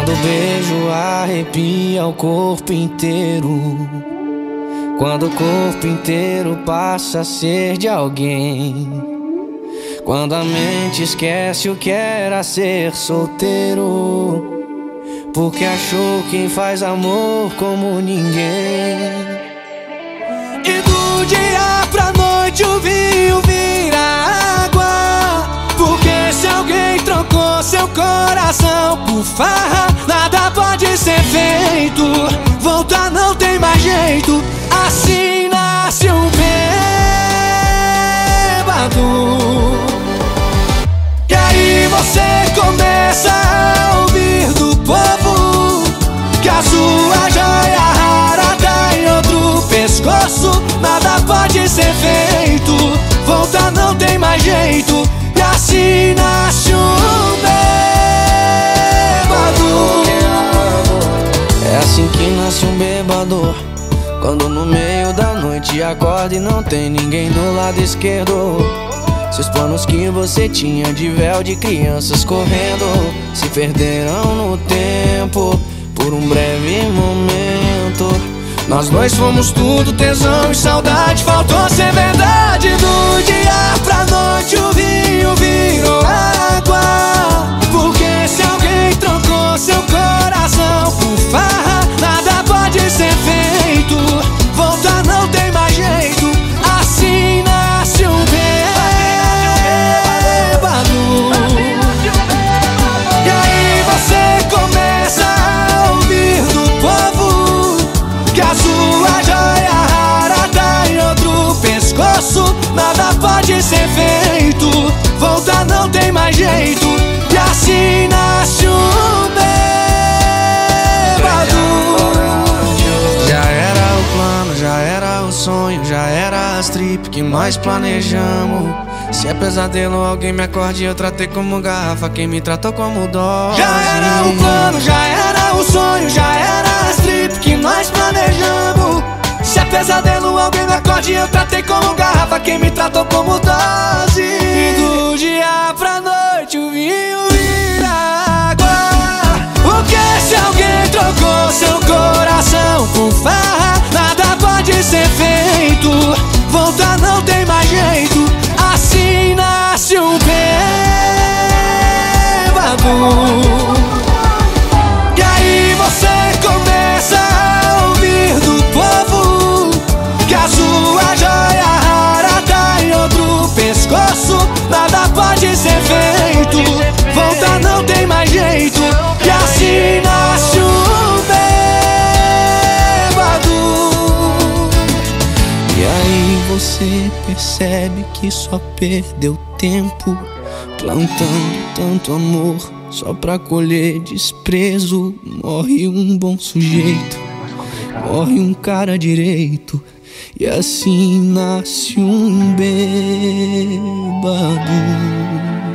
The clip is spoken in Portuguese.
Quando o beijo arrepia o corpo inteiro, quando o corpo inteiro passa a ser de alguém, quando a mente esquece o que era ser solteiro, porque achou quem faz amor como ninguém. E do dia pra noite o vinho vira água, porque se alguém trocou seu coração por farra, nada pode ser feito, voltar não tem mais jeito. Assim nasce um bêbado. E aí você começa a ouvir do povo que a sua joia rara tá em outro pescoço, nada pode ser feito, voltar não tem mais jeito. E assim nasce um bêbado. É assim que nasce um bêbado, quando no meio da noite acorda e não tem ninguém do lado esquerdo. Seus planos que você tinha de véu de crianças correndo se perderam no tempo por um breve momento. Nós dois fomos tudo, tesão e saudade, faltou ser verdade. Do dia pra noite o vinho virou água, porque se alguém trocou seu coração por farra, nada pode ser feito, voltar não tem mais jeito. Assim nasce um bêbado. E aí você começa a ouvir do povo que a sua joia rara tá em outro pescoço, nada pode ser feito, voltar não tem mais jeito. E assim nasce um bêbado. Já era o plano, já era o sonho, já era as trip que nós planejamos. Se é pesadelo, alguém me acorde, eu tratei como garrafa quem me tratou como dose. Já era o plano, já era o sonho, já era as trip que nós planejamos. Se é pesadelo, alguém me acorde, eu tratei como garrafa quem me tratou como dose. E do dia pra noite o vinho vira água, porque se alguém trocou seu coração por farra, nada pode ser feito, voltar não tem mais jeito. Assim nasce um bêbado. E aí você começa a ouvir do povo que a sua joia rara tá em outro pescoço, nada pode ser feito, voltar não tem mais jeito. E assim nasce um bêbado. E aí você percebe que só perdeu tempo plantando tanto amor só pra colher desprezo. Morre um bom sujeito, morre um cara direito, e assim nasce um bêbado.